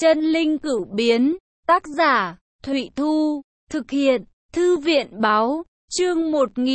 Chân linh cửu biến, tác giả, Thụy Thu, thực hiện, Thư viện báo, chương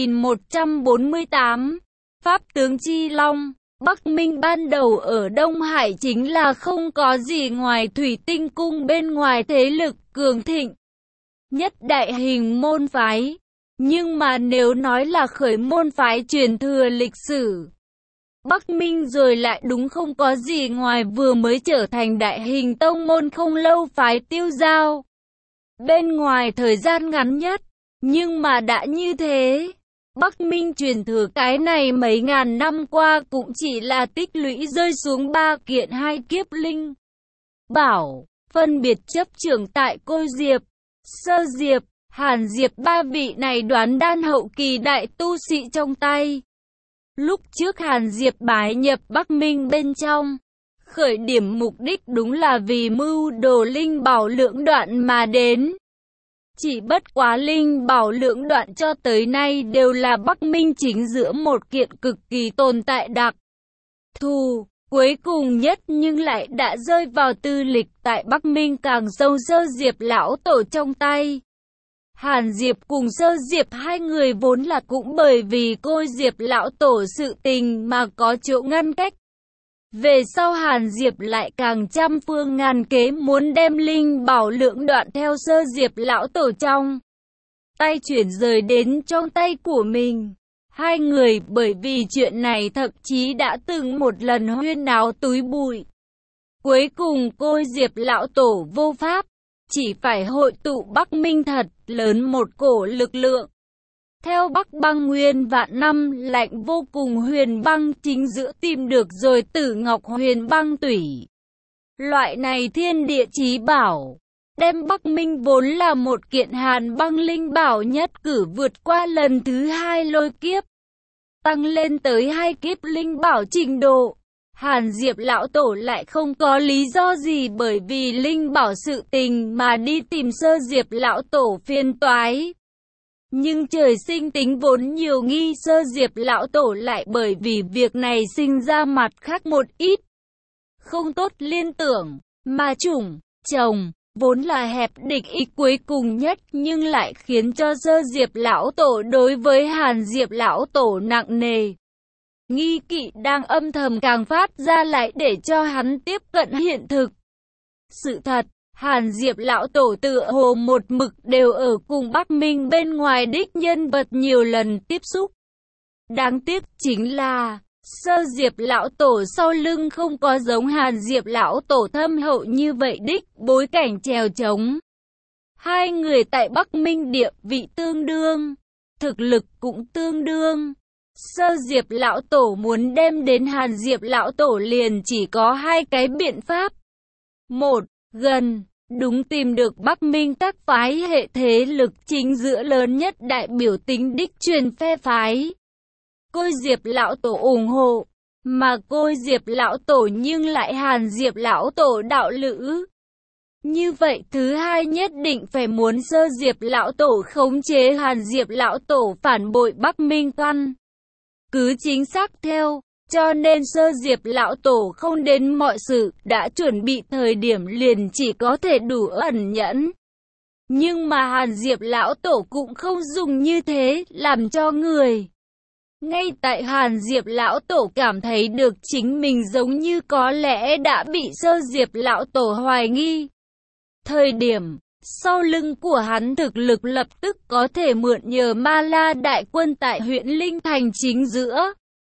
1148, Pháp tướng Chi Long. Bắc Minh ban đầu ở Đông Hải chính là không có gì ngoài Thủy Tinh Cung, bên ngoài thế lực cường thịnh nhất đại hình môn phái. Nhưng mà nếu nói là khởi môn phái truyền thừa lịch sử, Bắc Minh rồi lại đúng không có gì ngoài vừa mới trở thành đại hình tông môn không lâu phái Tiêu Giao. Bên ngoài thời gian ngắn nhất, nhưng mà đã như thế, Bắc Minh truyền thừa cái này mấy ngàn năm qua cũng chỉ là tích lũy rơi xuống 3 kiện 2 kiếp linh bảo, phân biệt chấp trưởng tại Côi Diệp, Sơ Diệp, Hàn Diệp, 3 vị này đoán đan hậu kỳ đại tu sĩ trong tay. Lúc trước Hàn Diệp bái nhập Bắc Minh bên trong, khởi điểm mục đích đúng là vì mưu đồ linh bảo lưỡng đoạn mà đến. Chỉ bất quá linh bảo lưỡng đoạn cho tới nay đều là Bắc Minh chính giữa một kiện cực kỳ tồn tại đặc thù, cuối cùng nhất nhưng lại đã rơi vào tư lịch tại Bắc Minh càng sâu Sơ Diệp lão tổ trong tay. Hàn Diệp cùng Sơ Diệp hai người vốn là cũng bởi vì Côi Diệp lão tổ sự tình mà có chỗ ngăn cách. Về sau Hàn Diệp lại càng trăm phương ngàn kế muốn đem linh bảo lưỡng đoạn theo Sơ Diệp lão tổ trong tay chuyển rời đến trong tay của mình. Hai người bởi vì chuyện này thậm chí đã từng một lần huyên náo túi bụi. Cuối cùng Côi Diệp lão tổ vô pháp, chỉ phải hội tụ Bắc Minh thật lớn một cổ lực lượng. Theo Bắc Băng nguyên vạn năm lạnh vô cùng huyền băng chính giữa tìm được rồi Tử Ngọc huyền băng tủy. Loại này thiên địa chí bảo, đem Bắc Minh vốn là một kiện hàn băng linh bảo nhất cử vượt qua lần thứ 2 lôi kiếp, tăng lên tới 2 kiếp linh bảo trình độ. Hàn Diệp lão tổ lại không có lý do gì bởi vì linh bảo sự tình mà đi tìm Sơ Diệp lão tổ phiền toái. Nhưng trời sinh tính vốn nhiều nghi, Sơ Diệp lão tổ lại bởi vì việc này sinh ra mặt khác một ít không tốt liên tưởng, mà chủng, chồng, vốn là hẹp địch ý cuối cùng nhất nhưng lại khiến cho Sơ Diệp lão tổ đối với Hàn Diệp lão tổ nặng nề nghi kỵ đang âm thầm càng phát ra lại để cho hắn tiếp cận hiện thực. Sự thật, Hàn Diệp lão tổ tựa hồ một mực đều ở cùng Bắc Minh bên ngoài đích nhân vật nhiều lần tiếp xúc. Đáng tiếc chính là Sơ Diệp lão tổ sau lưng không có giống Hàn Diệp lão tổ thâm hậu như vậy đích bối cảnh chèo chống. Hai người tại Bắc Minh địa vị tương đương, thực lực cũng tương đương. Sơ Diệp lão tổ muốn đem đến Hàn Diệp lão tổ liền chỉ có 2 cái biện pháp. Một, gần, đúng tìm được Bắc Minh các phái hệ thế lực chính giữa lớn nhất đại biểu tính đích truyền phe phái. Côi Diệp lão tổ ủng hộ, mà Côi Diệp lão tổ nhưng lại Hàn Diệp lão tổ đạo lữ. Như vậy thứ hai nhất định phải muốn Sơ Diệp lão tổ khống chế Hàn Diệp lão tổ phản bội Bắc Minh căn cứ chính xác theo, cho nên Sơ Diệp lão tổ không đến mọi sự, đã chuẩn bị thời điểm liền chỉ có thể đủ ẩn nhẫn. Nhưng mà Hàn Diệp lão tổ cũng không dùng như thế, làm cho người. Ngay tại Hàn Diệp lão tổ cảm thấy được chính mình giống như có lẽ đã bị Sơ Diệp lão tổ hoài nghi thời điểm, sau lưng của hắn thực lực lập tức có thể mượn nhờ Ma La đại quân tại huyện Linh Thành chính giữa,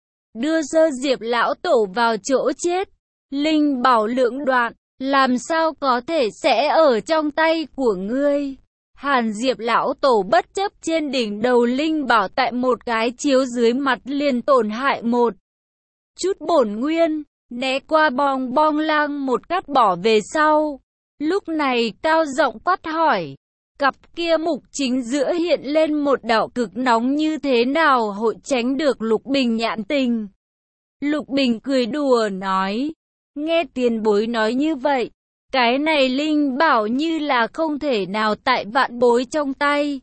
đưa Sơ Diệp lão tổ vào chỗ chết. Linh bảo lưỡng đoạn, làm sao có thể sẽ ở trong tay của ngươi? Hàn Diệp lão tổ bất chấp trên đỉnh đầu linh bảo tại một cái chiếu dưới mặt liền tổn hại một chút bổn nguyên, né qua bong bong lang một cắt bỏ về sau. Lúc này cao giọng quát hỏi, cặp kia mục chính giữa hiện lên một đạo cực nóng, như thế nào hội tránh được Lục Bình nhãn tình. Lục Bình cười đùa nói, nghe tiền bối nói như vậy, cái này linh bảo như là không thể nào tại vạn bối trong tay,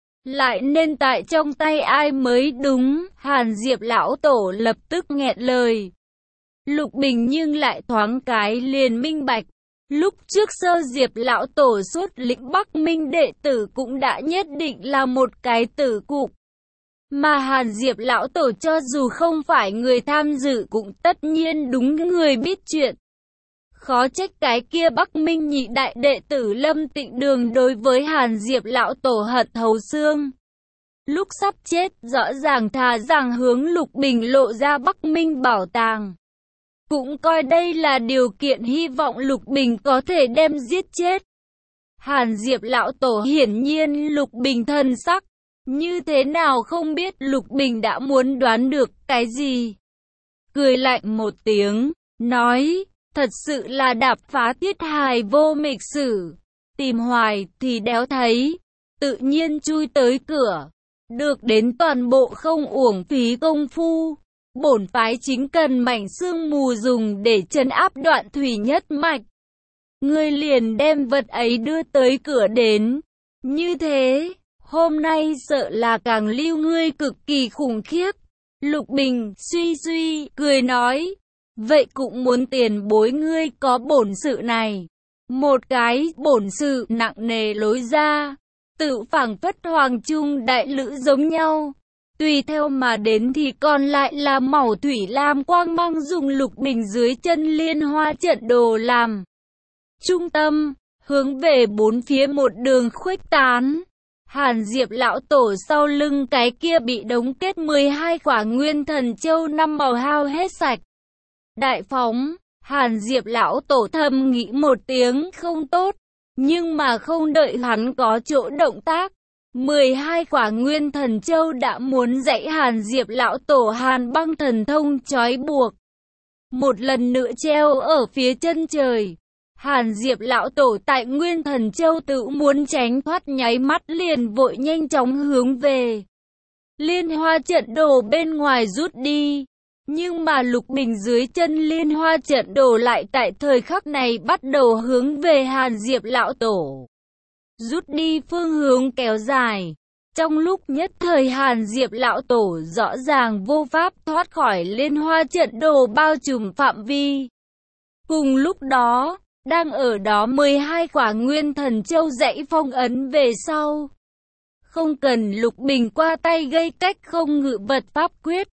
lại nên tại trong tay ai mới đúng. Hàn Diệp lão tổ lập tức nghẹn lời. Lục Bình nhưng lại thoáng cái liền minh bạch, Lúc trước Sơ Diệp lão tổ xuất lĩnh Bắc Minh đệ tử cũng đã nhất định là một cái tử cục. Mà Hàn Diệp lão tổ cho dù không phải người tham dự cũng tất nhiên đúng người biết chuyện. Khó trách cái kia Bắc Minh nhị đại đệ tử Lâm Tịnh Đường đối với Hàn Diệp lão tổ hận thấu xương. Lúc sắp chết rõ ràng thà rằng hướng Lục Bình lộ ra Bắc Minh bảo tàng. Cũng coi đây là điều kiện hy vọng Lục Bình có thể đem giết chết. Hàn Diệp lão tổ hiển nhiên Lục Bình thần sắc. Như thế nào không biết Lục Bình đã muốn đoán được cái gì. Cười lạnh một tiếng, nói, thật sự là đạp phá thiết hài vô mịch sử. Tìm hoài thì đéo thấy, tự nhiên chui tới cửa. Được đến toàn bộ không uổng phí công phu. Bổn phái chính cần mảnh sương mù dùng để trấn áp đoạn thủy nhất mạch. Ngươi liền đem vật ấy đưa tới cửa đến. Như thế, hôm nay sợ là càng lưu ngươi cực kỳ khủng khiếp. Lục Bình suy suy, cười nói. Vậy cũng muốn tiền bối ngươi có bổn sự này. Một cái bổn sự nặng nề lối ra. Tự phảng phất hoàng trung đại lữ giống nhau. Tùy theo mà đến thì còn lại là màu thủy lam quang mang dùng Lục Bình dưới chân liên hoa trận đồ làm trung tâm, hướng về bốn phía một đường khuếch tán. Hàn Diệp lão tổ sau lưng cái kia bị đóng kết 12 quả nguyên thần châu năm màu hao hết sạch. Đại phóng, Hàn Diệp lão tổ thầm nghĩ một tiếng không tốt, nhưng mà không đợi hắn có chỗ động tác. 12 quả nguyên thần châu đã muốn dạy Hàn Diệp lão tổ Hàn băng thần thông trói buộc. Một lần nữa treo ở phía chân trời. Hàn Diệp lão tổ tại nguyên thần châu tự muốn tránh thoát nháy mắt liền vội nhanh chóng hướng về liên hoa trận đồ bên ngoài rút đi. Nhưng mà Lục Bình dưới chân liên hoa trận đồ lại tại thời khắc này bắt đầu hướng về Hàn Diệp lão tổ. Rút đi phương hướng kéo dài. Trong lúc nhất thời Hàn Diệp lão tổ rõ ràng vô pháp thoát khỏi liên hoa trận đồ bao trùm phạm vi. Cùng lúc đó, đang ở đó 12 quả nguyên thần châu dãy phong ấn về sau. Không cần Lục Bình qua tay gây cách không ngự vật pháp quyết.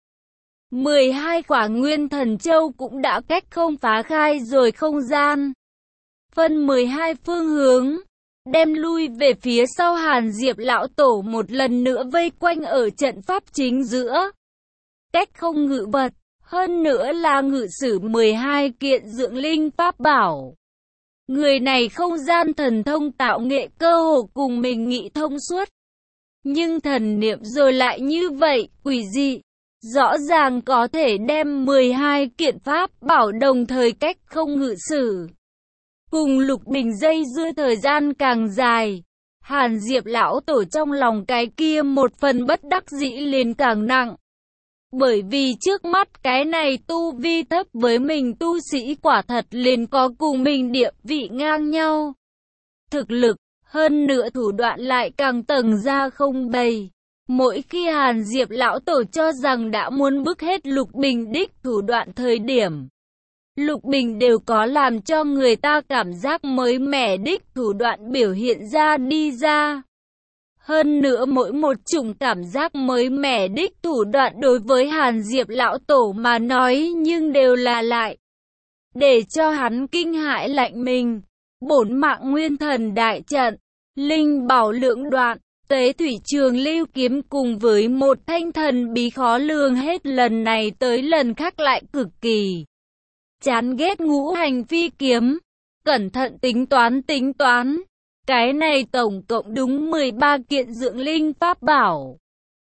12 quả nguyên thần châu cũng đã cách không phá khai rồi không gian. Phân 12 phương hướng. Đem lui về phía sau Hàn Diệp lão tổ một lần nữa vây quanh ở trận pháp chính giữa. Cách không ngự vật, hơn nữa là ngự sử 12 kiện dưỡng linh pháp bảo. Người này không gian thần thông tạo nghệ cơ hồ cùng mình nghĩ thông suốt. Nhưng thần niệm rồi lại như vậy, quỷ dị. Rõ ràng có thể đem 12 kiện pháp bảo đồng thời cách không ngự sử. Cùng Lục Bình dây dưa thời gian càng dài, Hàn Diệp lão tổ trong lòng cái kia một phần bất đắc dĩ liền càng nặng. Bởi vì trước mắt cái này tu vi thấp với mình tu sĩ quả thật liền có cùng mình địa vị ngang nhau. Thực lực, hơn nữa thủ đoạn lại càng tầng ra không bày. Mỗi khi Hàn Diệp lão tổ cho rằng đã muốn bức hết Lục Bình đích thủ đoạn thời điểm, Lục Bình đều có làm cho người ta cảm giác mới mẻ đích thủ đoạn biểu hiện ra đi ra. Hơn nữa mỗi một chủng cảm giác mới mẻ đích thủ đoạn đối với Hàn Diệp lão tổ mà nói nhưng đều là lại. Để cho hắn kinh hãi lạnh mình, bổn mạng nguyên thần đại trận, linh bảo lưỡng đoạn, tế thủy trường lưu kiếm cùng với một thanh thần bí khó lường hết lần này tới lần khác lại cực kỳ chán ghét ngũ hành phi kiếm, cẩn thận tính toán. Cái này tổng cộng đúng 13 kiện dưỡng linh pháp bảo.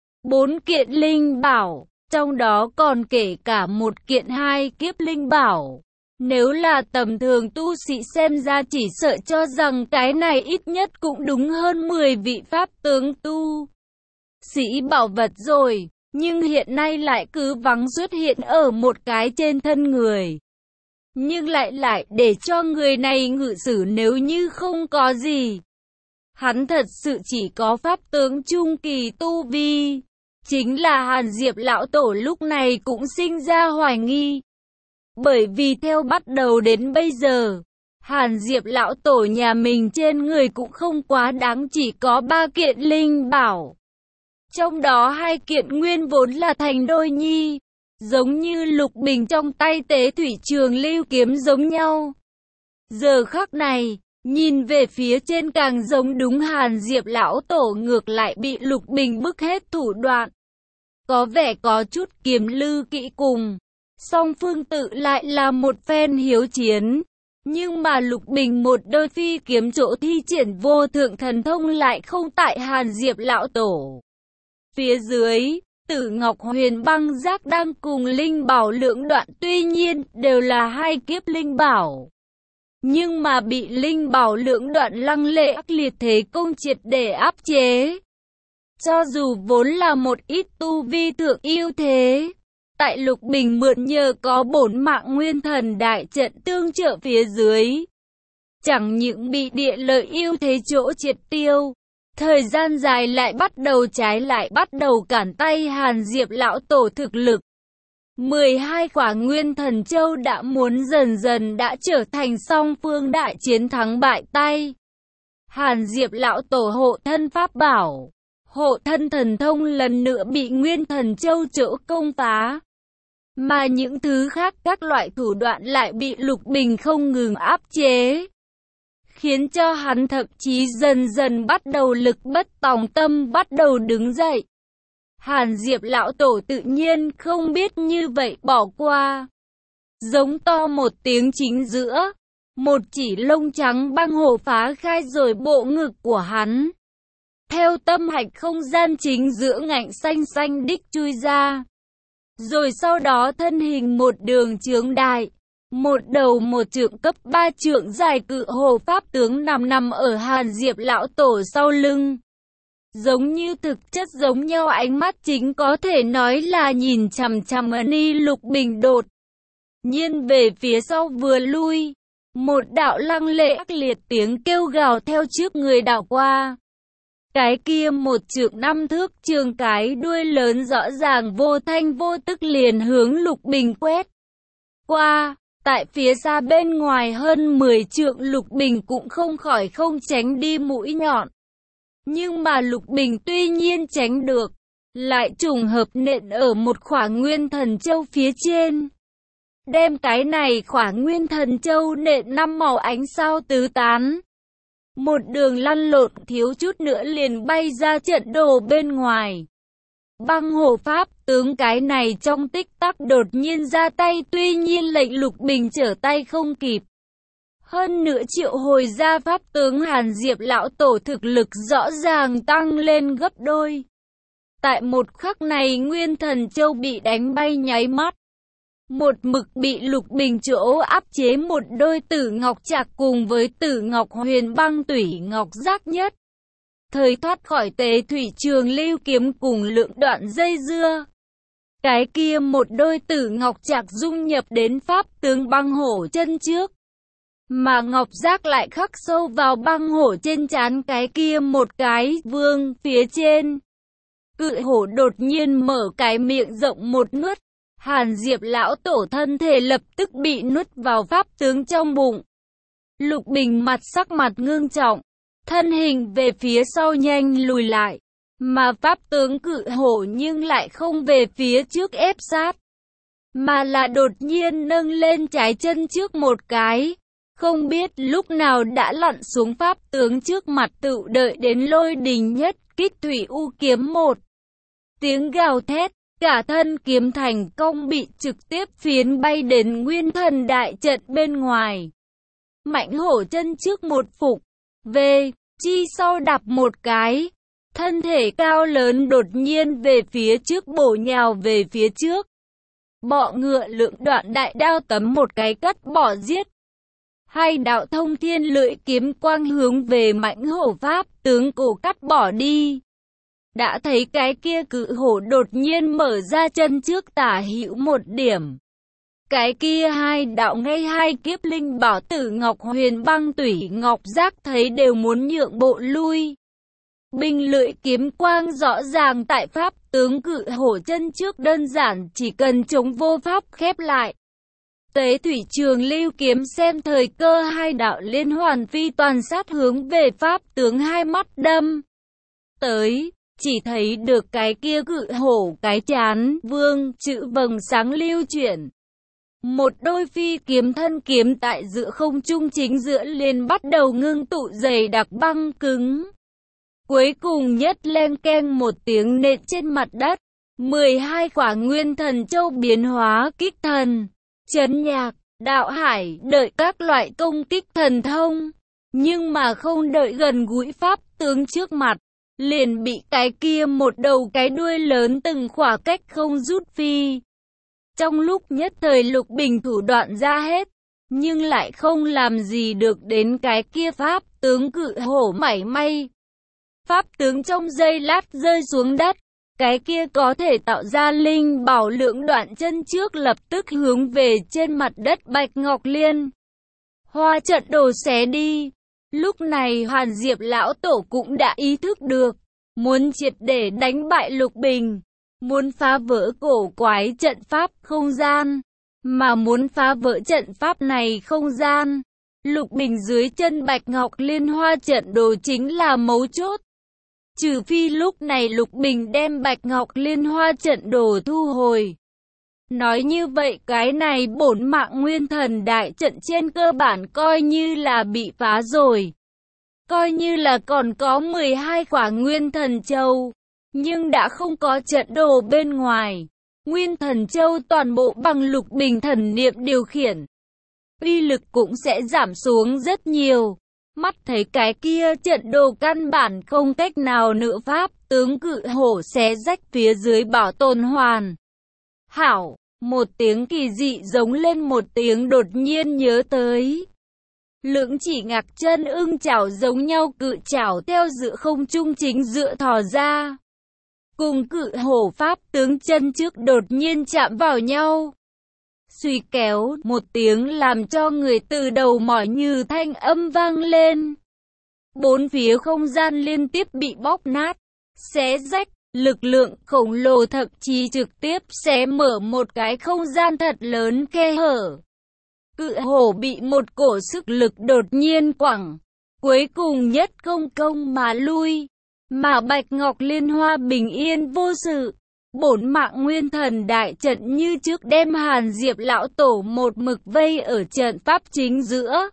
4 kiện linh bảo, trong đó còn kể cả một kiện 2 kiếp linh bảo. Nếu là tầm thường tu sĩ xem ra chỉ sợ cho rằng cái này ít nhất cũng đúng hơn 10 vị pháp tướng tu sĩ bảo vật rồi, nhưng hiện nay lại cứ vắng xuất hiện ở một cái trên thân người. Nhưng lại để cho người này ngự sử nếu như không có gì. Hắn thật sự chỉ có pháp tướng trung kỳ tu vi. Chính là Hàn Diệp lão tổ lúc này cũng sinh ra hoài nghi. Bởi vì theo bắt đầu đến bây giờ, Hàn Diệp lão tổ nhà mình trên người cũng không quá đáng, chỉ có 3 kiện linh bảo. Trong đó 2 kiện nguyên vốn là thành đôi nhi, giống như lục bình trong tay Tế Thủy Trường Lưu kiếm giống nhau. Giờ khắc này, nhìn về phía trên càng giống đúng, Hàn Diệp lão tổ ngược lại bị lục bình bức hết thủ đoạn. Có vẻ có chút kiếm lư kỵ cùng. Song phương tự lại là một phen hiếu chiến. Nhưng mà lục bình một đôi phi kiếm chỗ thi triển vô thượng thần thông lại không tại Hàn Diệp lão tổ. Phía dưới, Tử Ngọc Huyền Băng Giác đang cùng linh bảo lưỡng đoạn, tuy nhiên đều là 2 kiếp linh bảo. Nhưng mà bị linh bảo lưỡng đoạn lăng lệ ác liệt thế công triệt để áp chế. Cho dù vốn là một ít tu vi thượng ưu thế, tại lục bình mượn nhờ có 4 mạng nguyên thần đại trận tương trợ phía dưới, chẳng những bị địa lợi ưu thế chỗ triệt tiêu, thời gian dài lại bắt đầu trái lại bắt đầu cản tay Hàn Diệp lão tổ thực lực. 12 quả nguyên thần châu đã muốn dần dần đã trở thành song phương đại chiến thắng bại tay. Hàn Diệp lão tổ hộ thân pháp bảo, hộ thân thần thông lần nữa bị nguyên thần châu chỗ công phá. Mà những thứ khác các loại thủ đoạn lại bị lục bình không ngừng áp chế, khiến cho hắn thậm chí dần dần bắt đầu lực bất tòng tâm, bắt đầu đứng dậy. Hàn Diệp lão tổ tự nhiên không biết như vậy bỏ qua. Giống to một tiếng chính giữa, một chỉ lông trắng băng hổ phá khai rồi bộ ngực của hắn. Theo tâm hạch không gian chính giữa ngạnh xanh xanh đích chui ra. Rồi sau đó thân hình một đường chướng đại, một đầu một trượng cấp 3 trượng dài cự hồ pháp tướng nằm ở Hàn Diệp lão tổ sau lưng. Giống như thực chất giống nhau, ánh mắt chính có thể nói là nhìn chằm chằm Ni Lục Bình đột nhiên về phía sau vừa lui. Một đạo lăng lệ ác liệt tiếng kêu gào theo trước người đảo qua. Cái kia 1 trượng 5 thước trường cái đuôi lớn rõ ràng vô thanh vô tức liền hướng Lục Bình quét qua. Tại phía xa bên ngoài hơn 10 trượng, Lục Bình cũng không khỏi không tránh đi mũi nhọn. Nhưng mà Lục Bình tuy nhiên tránh được, lại trùng hợp nện ở một khỏa nguyên thần châu phía trên. Đem cái này khỏa nguyên thần châu nện 5 màu ánh sao tứ tán. Một đường lăn lộn thiếu chút nữa liền bay ra trận đồ bên ngoài. Băng hổ pháp tướng cái này trong tích tắc đột nhiên ra tay, tuy nhiên lệnh Lục Bình trở tay không kịp. Hơn nữa triệu hồi ra pháp tướng, Hàn Diệp lão tổ thực lực rõ ràng tăng lên gấp đôi. Tại một khắc này nguyên thần châu bị đánh bay nháy mắt. Một mực bị Lục Bình chỗ áp chế một đôi Tử Ngọc Trạc cùng với Tử Ngọc Huyền Băng Tủy Ngọc Giác nhất thời thoát khỏi Tế Thủy Trường Lưu kiếm cùng lượng đoạn dây dưa. Cái kia một đôi Tử Ngọc Trạc dung nhập đến pháp tướng băng hổ chân trước, mà Ngọc Giác lại khắc sâu vào băng hổ trên trán cái kia một cái vương phía trên. Cự hổ đột nhiên mở cái miệng rộng một nuốt. Hàn Diệp lão tổ thân thể lập tức bị nuốt vào pháp tướng trong bụng. Lục Bình sắc mặt ngưng trọng, thân hình về phía sau nhanh lùi lại, mà pháp tướng cự hổ nhưng lại không về phía trước ép sát, mà là đột nhiên nâng lên trái chân trước một cái, không biết lúc nào đã lặn xuống pháp tướng trước mặt, tự đợi đến lôi đình nhất kích thủy u kiếm một tiếng gào thét. Cả thân kiếm thành công bị trực tiếp phiến bay đến nguyên thần đại trận bên ngoài. Mãnh hổ chân trước một phục, về, chi sau đạp một cái. Thân thể cao lớn đột nhiên về phía trước bổ nhào về phía trước. Bọ ngựa lượng đoạn đại đao tấm một cái cắt bỏ giết. 2 đạo thông thiên lưỡi kiếm quang hướng về mãnh hổ pháp tướng cổ cắt bỏ đi. Đã thấy cái kia cự hổ đột nhiên mở ra chân trước tả hữu một điểm. Cái kia 2 đạo ngay 2 kiếp linh bảo Tử Ngọc Huyền Băng Tủy Ngọc Giác thấy đều muốn nhượng bộ lui. Bình lưỡi kiếm quang rõ ràng tại pháp tướng cự hổ chân trước, đơn giản chỉ cần chống vô pháp khép lại. Tế thủy trường lưu kiếm xem thời cơ, hai đạo liên hoàn phi toàn sát hướng về pháp tướng, hai mắt đâm tới, chỉ thấy được cái kia cự hổ cái chán vương chữ vầng sáng lưu chuyển. Một đôi phi kiếm thân kiếm tại giữa không trung chính giữa liền bắt đầu ngưng tụ dày đặc băng cứng. Cuối cùng nhất len keng một tiếng nện trên mặt đất. 12 quả nguyên thần châu biến hóa kích thần, chấn nhạc, đạo hải, đợi các loại công kích thần thông. Nhưng mà không đợi gần gũi pháp tướng trước mặt, liền bị cái kia một đầu cái đuôi lớn từng khỏa cách không rút phi. Trong lúc nhất thời Lục Bình thủ đoạn ra hết, nhưng lại không làm gì được đến cái kia pháp tướng cự hổ mảy may. Pháp tướng trong giây lát rơi xuống đất, cái kia có thể tạo ra linh bảo lưỡng đoạn chân trước lập tức hướng về trên mặt đất Bạch Ngọc Liên. Hoa trận đồ xé đi. Lúc này Hàn Diệp lão tổ cũng đã ý thức được, muốn triệt để đánh bại Lục Bình, muốn phá vỡ cổ quái trận pháp không gian, mà muốn phá vỡ trận pháp này không gian. Lục Bình dưới chân Bạch Ngọc Liên hoa trận đồ chính là mấu chốt. Trừ phi lúc này Lục Bình đem Bạch Ngọc Liên hoa trận đồ thu hồi. Nói như vậy cái này bổn mạng nguyên thần đại trận trên cơ bản coi như là bị phá rồi. Coi như là còn có 12 quả nguyên thần châu, nhưng đã không có trận đồ bên ngoài. Nguyên thần châu toàn bộ bằng Lục Bình thần niệm điều khiển, uy lực cũng sẽ giảm xuống rất nhiều. Mắt thấy cái kia trận đồ căn bản không cách nào nữa pháp tướng cự hổ xé rách phía dưới bảo tồn hoàn hảo. Một tiếng kỳ dị giống lên một tiếng đột nhiên nhớ tới. Lưỡng chỉ ngạc chân ưng chảo giống nhau cự chảo theo giữa không trung chính giữa thò ra. Cùng cự hổ pháp tướng chân trước đột nhiên chạm vào nhau. Suy kéo một tiếng làm cho người từ đầu mỏi như thanh âm vang lên. Bốn phía không gian liên tiếp bị bóp nát, xé rách. Lực lượng khổng lồ thậm chí trực tiếp xé mở một cái không gian thật lớn khe hở. Cự hổ bị một cổ sức lực đột nhiên quẳng, cuối cùng nhất không công mà lui. Mà Bạch Ngọc Liên hoa bình yên vô sự. Bổn mạng nguyên thần đại trận như trước đem Hàn Diệp lão tổ một mực vây ở trận pháp chính giữa.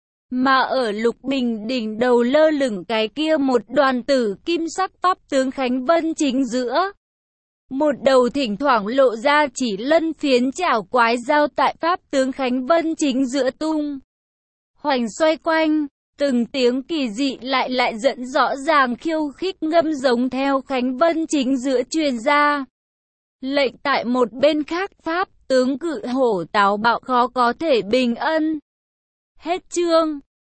Mà ở Lục Bình đỉnh đầu lơ lửng cái kia một đoàn tử kim sắc pháp tướng Khánh Vân chính giữa. Một đầu thỉnh thoảng lộ ra chỉ lân phiến chảo quái dao tại pháp tướng Khánh Vân chính giữa tung hoành xoay quanh, từng tiếng kỳ dị lại dẫn rõ ràng khiêu khích ngâm giống theo Khánh Vân chính giữa truyền ra. Lệnh tại một bên khác pháp tướng cự hổ táo bạo khó có thể bình ân. Hết chương.